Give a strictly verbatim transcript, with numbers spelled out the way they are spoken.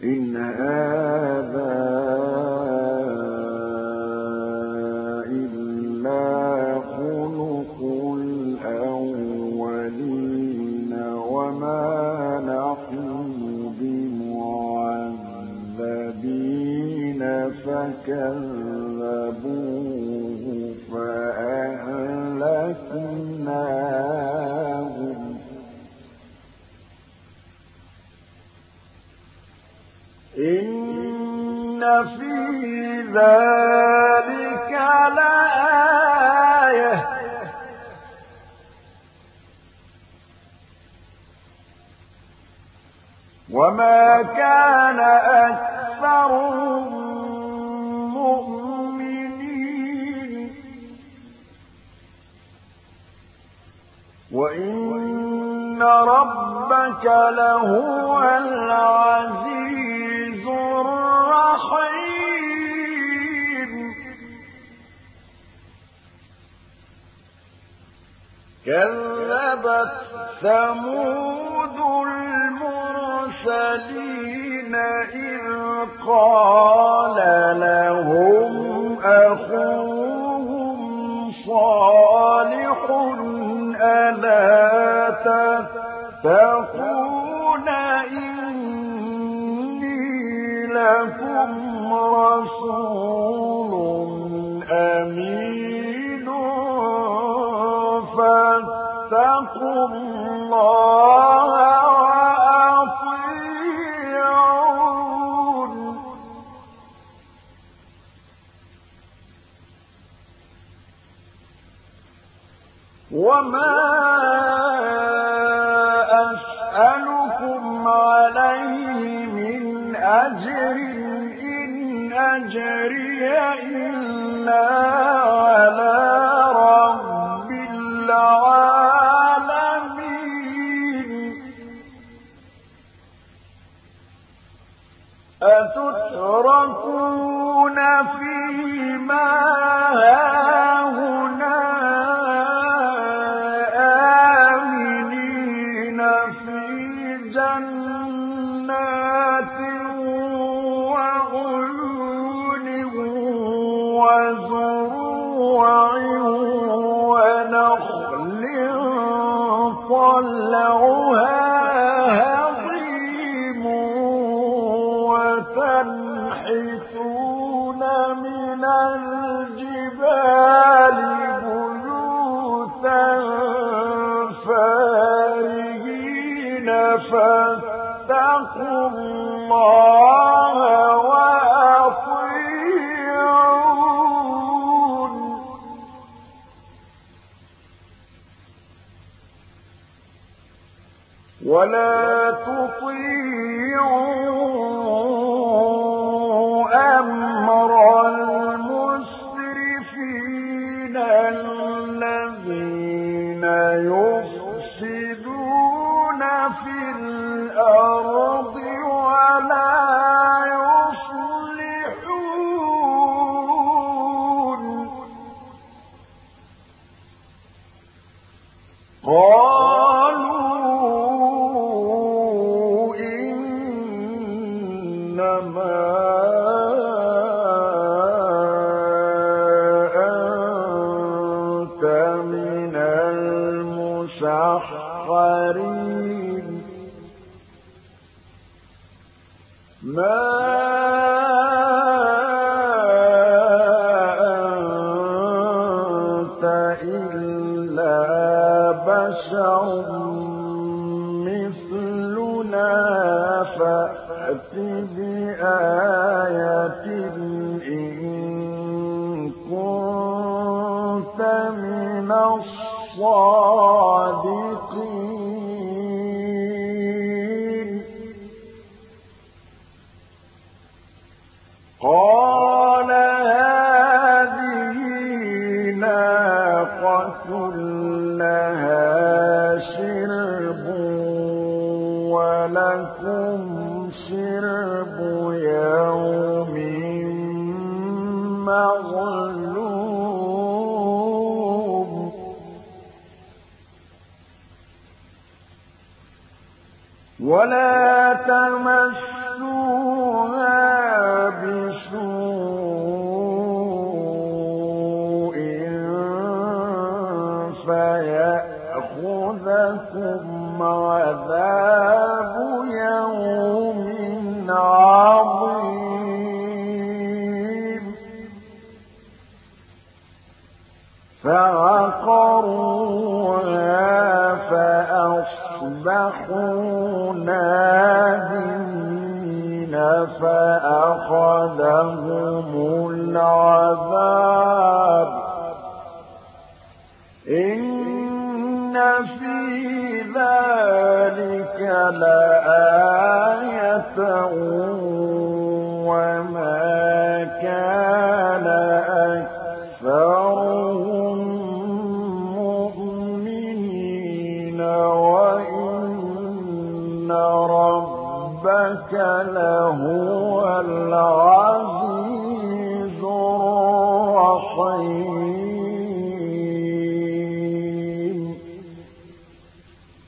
إن هذا إلا خلق الأولين وما نحن بمعذبين فكذبوه فأهلكناهم إن في ذلك لآية وما كان أكثرهم مؤمنين وإن ربك لهو العزيز الرحيم كذبت ثمود المرسلين إذ قال لهم أخوهم صالح ألا تتقون إني لكم رسول أمين فاتقوا الله وأطيعون وما أسألكم عليه من أجر إن أجري إلا على رب العالمين أتتركون فيما هاهنا آمنين في جنات وعيون وزروع ونخل طلعها هضيم وتنحتون من الجبال بيوتا فارهين فاتقوا الله وأطيعون ولا تطيعوا أمر المسرفين الذين يفسدون في الأرض ولا يصلحون قالوا إنما أنت من المسحرين ما أنت إلا بشر مثلنا فأت بآية إن كنت من الصادقين قال هذه ناقة لها شرب ولكم شرب يوم معلوم ولا تمسوا فأخذهم العذاب إن في ذلك لآية وما كان أكثرهم مؤمنين وإن ربك لهو العزيز الرحيم